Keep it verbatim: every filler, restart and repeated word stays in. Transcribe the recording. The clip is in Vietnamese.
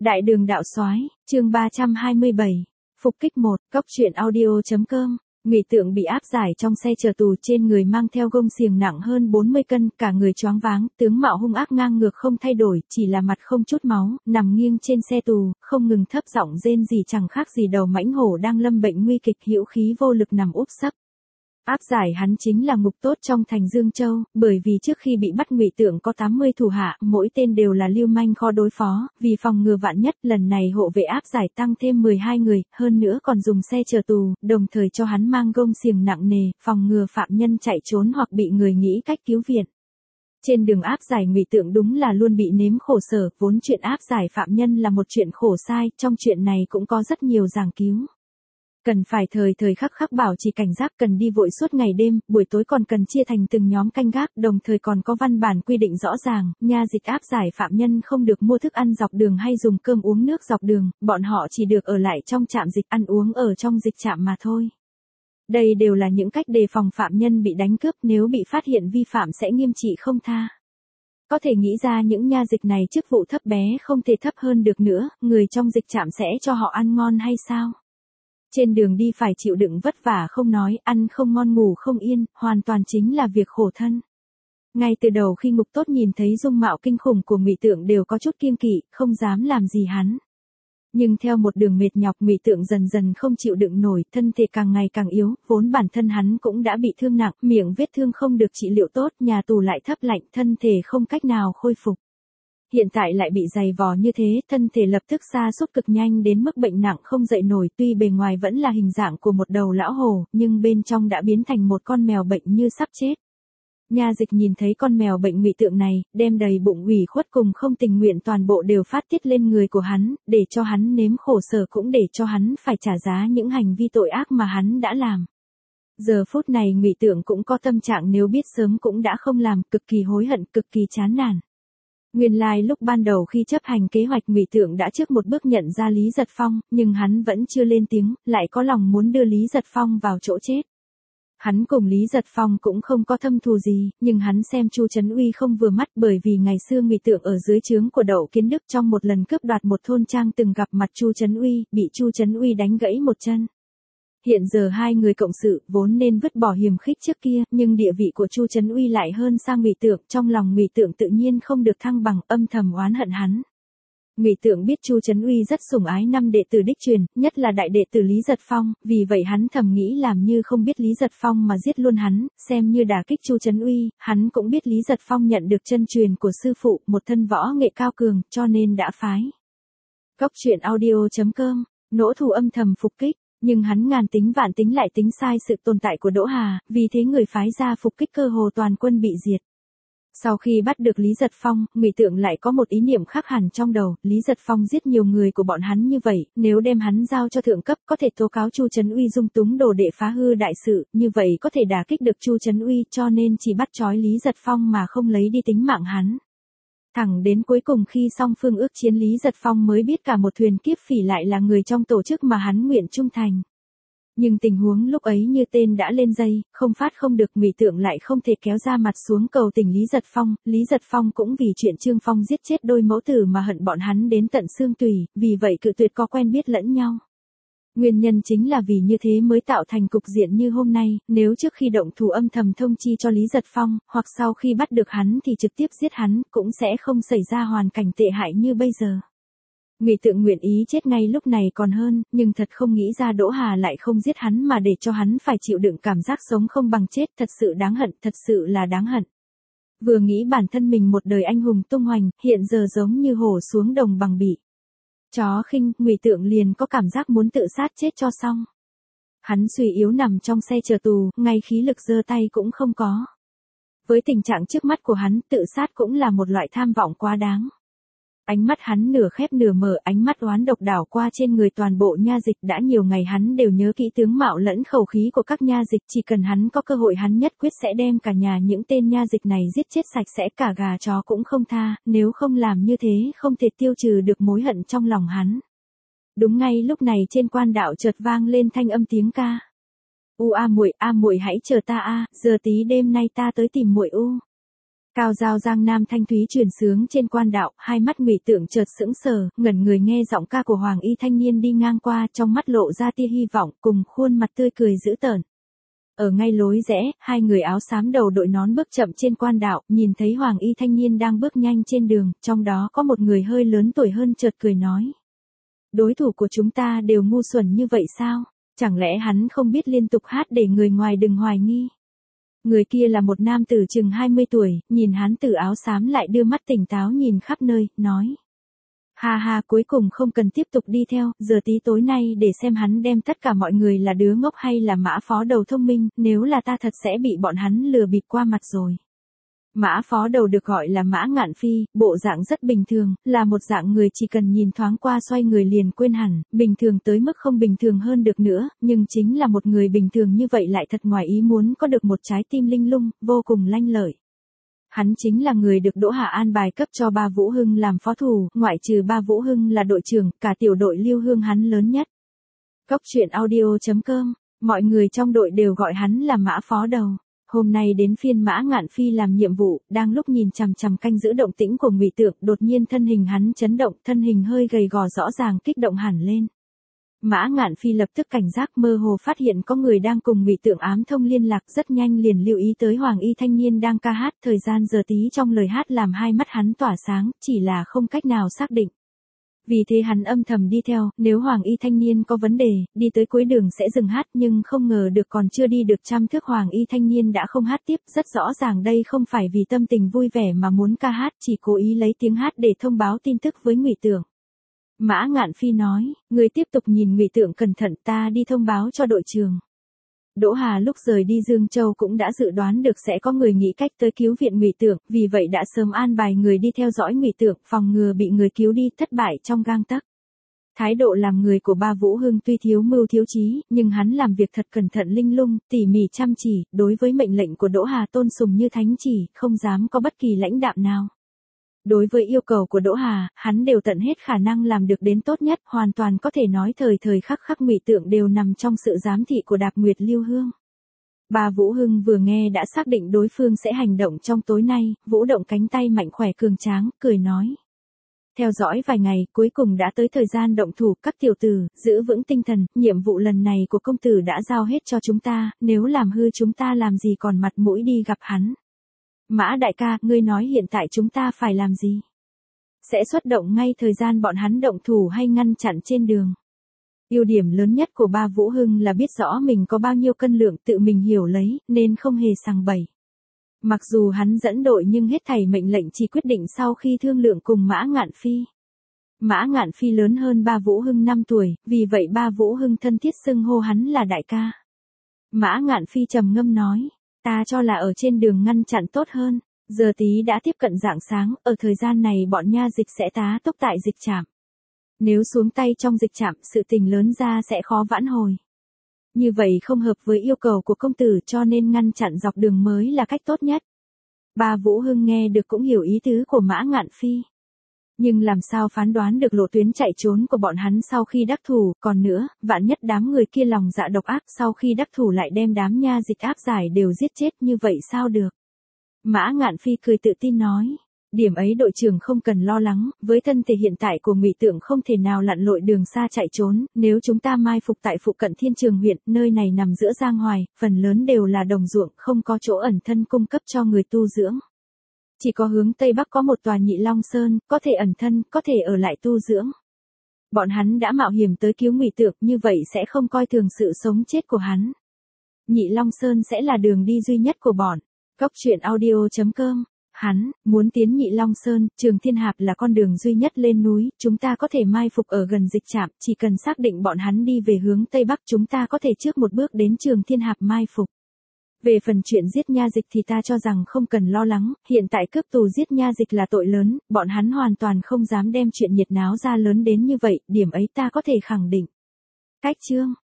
Đại đường đạo soái, chương ba trăm hai mươi bảy. Phục kích một, Cốc truyện audio.com. Ngụy Tượng bị áp giải trong xe chờ tù, trên người mang theo gông xiềng nặng hơn bốn mươi cân, cả người choáng váng, tướng mạo hung ác ngang ngược không thay đổi, chỉ là mặt không chút máu, nằm nghiêng trên xe tù, không ngừng thấp giọng rên rỉ, chẳng khác gì đầu mãnh hổ đang lâm bệnh nguy kịch, hữu khí vô lực nằm úp sấp. Áp giải hắn chính là Ngục Tốt trong thành Dương Châu, bởi vì trước khi bị bắt Ngụy Tượng có tám mươi thủ hạ, mỗi tên đều là lưu manh khó đối phó, vì phòng ngừa vạn nhất, lần này hộ vệ áp giải tăng thêm mười hai người, hơn nữa còn dùng xe chờ tù, đồng thời cho hắn mang gông xiềng nặng nề, phòng ngừa phạm nhân chạy trốn hoặc bị người nghĩ cách cứu viện. Trên đường áp giải Ngụy Tượng đúng là luôn bị nếm khổ sở, vốn chuyện áp giải phạm nhân là một chuyện khổ sai, trong chuyện này cũng có rất nhiều giảng cứu. Cần phải thời thời khắc khắc bảo trì cảnh giác, cần đi vội suốt ngày đêm, buổi tối còn cần chia thành từng nhóm canh gác, đồng thời còn có văn bản quy định rõ ràng, nha dịch áp giải phạm nhân không được mua thức ăn dọc đường hay dùng cơm uống nước dọc đường, bọn họ chỉ được ở lại trong trạm dịch, ăn uống ở trong dịch trạm mà thôi. Đây đều là những cách đề phòng phạm nhân bị đánh cướp, nếu bị phát hiện vi phạm sẽ nghiêm trị không tha. Có thể nghĩ ra những nha dịch này chức vụ thấp bé không thể thấp hơn được nữa, người trong dịch trạm sẽ cho họ ăn ngon hay sao? Trên đường đi phải chịu đựng vất vả không nói, ăn không ngon ngủ không yên, hoàn toàn chính là việc khổ thân. Ngay từ đầu khi Ngục Tốt nhìn thấy dung mạo kinh khủng của Ngụy Tượng đều có chút kiêng kỵ, không dám làm gì hắn. Nhưng theo một đường mệt nhọc, Ngụy Tượng dần dần không chịu đựng nổi, thân thể càng ngày càng yếu, vốn bản thân hắn cũng đã bị thương nặng, miệng vết thương không được trị liệu tốt, nhà tù lại thấp lạnh, thân thể không cách nào khôi phục. Hiện tại lại bị dày vò như thế, thân thể lập tức sa sút cực nhanh đến mức bệnh nặng không dậy nổi, tuy bề ngoài vẫn là hình dạng của một đầu lão hổ, nhưng bên trong đã biến thành một con mèo bệnh như sắp chết. Nha dịch nhìn thấy con mèo bệnh Ngụy Tượng này, đem đầy bụng ủy khuất cùng không tình nguyện toàn bộ đều phát tiết lên người của hắn, để cho hắn nếm khổ sở cũng để cho hắn phải trả giá những hành vi tội ác mà hắn đã làm. Giờ phút này Ngụy Tượng cũng có tâm trạng nếu biết sớm cũng đã không làm, cực kỳ hối hận, cực kỳ chán nản. Nguyên lai like lúc ban đầu khi chấp hành kế hoạch Ngụy Tượng đã trước một bước nhận ra Lý Giật Phong, nhưng hắn vẫn chưa lên tiếng, lại có lòng muốn đưa Lý Giật Phong vào chỗ chết. Hắn cùng Lý Giật Phong cũng không có thâm thù gì, nhưng hắn xem Chu Trấn Uy không vừa mắt, bởi vì ngày xưa Ngụy Tượng ở dưới trướng của Đậu Kiến Đức trong một lần cướp đoạt một thôn trang từng gặp mặt Chu Trấn Uy, bị Chu Trấn Uy đánh gãy một chân. Hiện giờ hai người cộng sự, vốn nên vứt bỏ hiềm khích trước kia, nhưng địa vị của Chu Trấn Uy lại hơn sang Ngụy Tượng, trong lòng Ngụy Tượng tự nhiên không được thăng bằng, âm thầm oán hận hắn. Ngụy Tượng biết Chu Trấn Uy rất sủng ái năm đệ tử đích truyền, nhất là đại đệ tử Lý Giật Phong, vì vậy hắn thầm nghĩ làm như không biết Lý Giật Phong mà giết luôn hắn, xem như đả kích Chu Trấn Uy. Hắn cũng biết Lý Giật Phong nhận được chân truyền của sư phụ, một thân võ nghệ cao cường, cho nên đã phái Cốc truyện audio.com, nỗ thủ âm thầm phục kích. Nhưng hắn ngàn tính vạn tính lại tính sai sự tồn tại của Đỗ Hà, vì thế người phái ra phục kích cơ hồ toàn quân bị diệt. Sau khi bắt được Lý Giật Phong, Ngụy Tượng lại có một ý niệm khác hẳn trong đầu, Lý Giật Phong giết nhiều người của bọn hắn như vậy, nếu đem hắn giao cho thượng cấp có thể tố cáo Chu Trấn Uy dung túng đồ đệ phá hư đại sự, như vậy có thể đả kích được Chu Trấn Uy, cho nên chỉ bắt trói Lý Giật Phong mà không lấy đi tính mạng hắn. Thẳng đến cuối cùng khi song phương ước chiến, Lý Giật Phong mới biết cả một thuyền kiếp phỉ lại là người trong tổ chức mà hắn nguyện trung thành. Nhưng tình huống lúc ấy như tên đã lên dây, không phát không được, Ngụy Tượng lại không thể kéo ra mặt xuống cầu tình Lý Giật Phong, Lý Giật Phong cũng vì chuyện Trương Phong giết chết đôi mẫu tử mà hận bọn hắn đến tận xương tủy, vì vậy cự tuyệt có quen biết lẫn nhau. Nguyên nhân chính là vì như thế mới tạo thành cục diện như hôm nay, nếu trước khi động thủ âm thầm thông chi cho Lý Giật Phong, hoặc sau khi bắt được hắn thì trực tiếp giết hắn, cũng sẽ không xảy ra hoàn cảnh tệ hại như bây giờ. Ngụy Tượng nguyện ý chết ngay lúc này còn hơn, nhưng thật không nghĩ ra Đỗ Hà lại không giết hắn mà để cho hắn phải chịu đựng cảm giác sống không bằng chết, thật sự đáng hận, thật sự là đáng hận. Vừa nghĩ bản thân mình một đời anh hùng tung hoành, hiện giờ giống như hổ xuống đồng bằng bị chó khinh, Ngụy Tượng liền có cảm giác muốn tự sát chết cho xong. Hắn suy yếu nằm trong xe chờ tù, ngay khí lực giơ tay cũng không có. Với tình trạng trước mắt của hắn, tự sát cũng là một loại tham vọng quá đáng. Ánh mắt hắn nửa khép nửa mở, ánh mắt oán độc đảo qua trên người toàn bộ nha dịch, đã nhiều ngày hắn đều nhớ kỹ tướng mạo lẫn khẩu khí của các nha dịch, chỉ cần hắn có cơ hội hắn nhất quyết sẽ đem cả nhà những tên nha dịch này giết chết sạch sẽ, cả gà chó cũng không tha, nếu không làm như thế không thể tiêu trừ được mối hận trong lòng hắn. Đúng ngay lúc này trên quan đạo chợt vang lên thanh âm tiếng ca. U a muội, a muội hãy chờ ta a, giờ tí đêm nay ta tới tìm muội u. Cao dao giang nam thanh thúy truyền sướng trên quan đạo, hai mắt Ngụy Tượng chợt sững sờ, ngẩn người nghe giọng ca của hoàng y thanh niên đi ngang qua, trong mắt lộ ra tia hy vọng, cùng khuôn mặt tươi cười dữ tợn. Ở ngay lối rẽ, hai người áo xám đầu đội nón bước chậm trên quan đạo, nhìn thấy hoàng y thanh niên đang bước nhanh trên đường, trong đó có một người hơi lớn tuổi hơn chợt cười nói: đối thủ của chúng ta đều ngu xuẩn như vậy sao? Chẳng lẽ hắn không biết liên tục hát để người ngoài đừng hoài nghi? Người kia là một nam tử chừng hai mươi tuổi, nhìn hắn từ áo xám lại đưa mắt tỉnh táo nhìn khắp nơi, nói: ha ha, cuối cùng không cần tiếp tục đi theo, giờ tí tối nay để xem hắn đem tất cả mọi người là đứa ngốc hay là Mã phó đầu thông minh, nếu là ta thật sẽ bị bọn hắn lừa bịp qua mặt rồi. Mã phó đầu được gọi là Mã Ngạn Phi, bộ dạng rất bình thường, là một dạng người chỉ cần nhìn thoáng qua xoay người liền quên hẳn, bình thường tới mức không bình thường hơn được nữa, nhưng chính là một người bình thường như vậy lại thật ngoài ý muốn có được một trái tim linh lung, vô cùng lanh lợi. Hắn chính là người được Đỗ Hà an bài cấp cho Ba Vũ Hưng làm phó thủ, ngoại trừ Ba Vũ Hưng là đội trưởng, cả tiểu đội Lưu Hương hắn lớn nhất. Cốc truyện audio chấm com, mọi người trong đội đều gọi hắn là Mã phó đầu. Hôm nay đến phiên Mã Ngạn Phi làm nhiệm vụ, đang lúc nhìn chằm chằm canh giữ động tĩnh của Ngụy Tượng, đột nhiên thân hình hắn chấn động, thân hình hơi gầy gò rõ ràng kích động hẳn lên. Mã Ngạn Phi lập tức cảnh giác, mơ hồ phát hiện có người đang cùng Ngụy Tượng ám thông liên lạc, rất nhanh liền lưu ý tới hoàng y thanh niên đang ca hát, thời gian giờ tí trong lời hát làm hai mắt hắn tỏa sáng, chỉ là không cách nào xác định. Vì thế hắn âm thầm đi theo, nếu hoàng y thanh niên có vấn đề, đi tới cuối đường sẽ dừng hát, nhưng không ngờ được còn chưa đi được trăm thước hoàng y thanh niên đã không hát tiếp, rất rõ ràng đây không phải vì tâm tình vui vẻ mà muốn ca hát, chỉ cố ý lấy tiếng hát để thông báo tin tức với Ngụy Tượng. Mã Ngạn Phi nói: người tiếp tục nhìn Ngụy Tượng cẩn thận, ta đi thông báo cho đội trưởng. Đỗ Hà lúc rời đi Dương Châu cũng đã dự đoán được sẽ có người nghĩ cách tới cứu viện Ngụy Tượng, vì vậy đã sớm an bài người đi theo dõi Ngụy Tượng, phòng ngừa bị người cứu đi thất bại trong gang tấc. Thái độ làm người của Ba Vũ Hưng tuy thiếu mưu thiếu trí, nhưng hắn làm việc thật cẩn thận linh lung, tỉ mỉ chăm chỉ, đối với mệnh lệnh của Đỗ Hà tôn sùng như thánh chỉ, không dám có bất kỳ lãnh đạm nào. Đối với yêu cầu của Đỗ Hà, hắn đều tận hết khả năng làm được đến tốt nhất, hoàn toàn có thể nói thời thời khắc khắc Ngụy Tượng đều nằm trong sự giám thị của Đạp Nguyệt Lưu Hương. Ba Vũ Hưng vừa nghe đã xác định đối phương sẽ hành động trong tối nay, vũ động cánh tay mạnh khỏe cường tráng, cười nói: theo dõi vài ngày, cuối cùng đã tới thời gian động thủ, các tiểu tử, giữ vững tinh thần, nhiệm vụ lần này của công tử đã giao hết cho chúng ta, nếu làm hư chúng ta làm gì còn mặt mũi đi gặp hắn. Mã đại ca, ngươi nói hiện tại chúng ta phải làm gì? Sẽ xuất động ngay thời gian bọn hắn động thủ hay ngăn chặn trên đường? Ưu điểm lớn nhất của Ba Vũ Hưng là biết rõ mình có bao nhiêu cân lượng, tự mình hiểu lấy, nên không hề sằng bậy. Mặc dù hắn dẫn đội nhưng hết thảy mệnh lệnh chỉ quyết định sau khi thương lượng cùng Mã Ngạn Phi. Mã Ngạn Phi lớn hơn Ba Vũ Hưng năm tuổi, vì vậy Ba Vũ Hưng thân thiết xưng hô hắn là đại ca. Mã Ngạn Phi trầm ngâm nói: ta cho là ở trên đường ngăn chặn tốt hơn, giờ tí đã tiếp cận rạng sáng, ở thời gian này bọn nha dịch sẽ tá túc tại dịch trạm. Nếu xuống tay trong dịch trạm, sự tình lớn ra sẽ khó vãn hồi. Như vậy không hợp với yêu cầu của công tử, cho nên ngăn chặn dọc đường mới là cách tốt nhất. Ba Vũ Hưng nghe được cũng hiểu ý tứ của Mã Ngạn Phi. Nhưng làm sao phán đoán được lộ tuyến chạy trốn của bọn hắn sau khi đắc thủ, còn nữa, vạn nhất đám người kia lòng dạ độc ác sau khi đắc thủ lại đem đám nha dịch áp giải đều giết chết, như vậy sao được? Mã Ngạn Phi cười tự tin nói: điểm ấy đội trưởng không cần lo lắng, với thân thể hiện tại của Ngụy Tượng không thể nào lặn lội đường xa chạy trốn, nếu chúng ta mai phục tại phụ cận Thiên Trường huyện, nơi này nằm giữa Giang Hoài, phần lớn đều là đồng ruộng, không có chỗ ẩn thân cung cấp cho người tu dưỡng. Chỉ có hướng Tây Bắc có một tòa Nhị Long Sơn, có thể ẩn thân, có thể ở lại tu dưỡng. Bọn hắn đã mạo hiểm tới cứu Ngụy Tượng, như vậy sẽ không coi thường sự sống chết của hắn. Nhị Long Sơn sẽ là đường đi duy nhất của bọn. Cốc truyện audio chấm com. Hắn, muốn tiến Nhị Long Sơn, Trường Thiên Hạp là con đường duy nhất lên núi, chúng ta có thể mai phục ở gần dịch trạm, chỉ cần xác định bọn hắn đi về hướng Tây Bắc chúng ta có thể trước một bước đến Trường Thiên Hạp mai phục. Về phần chuyện giết nha dịch thì ta cho rằng không cần lo lắng, hiện tại cướp tù giết nha dịch là tội lớn, bọn hắn hoàn toàn không dám đem chuyện nhiệt náo ra lớn đến như vậy, điểm ấy ta có thể khẳng định. Cách chương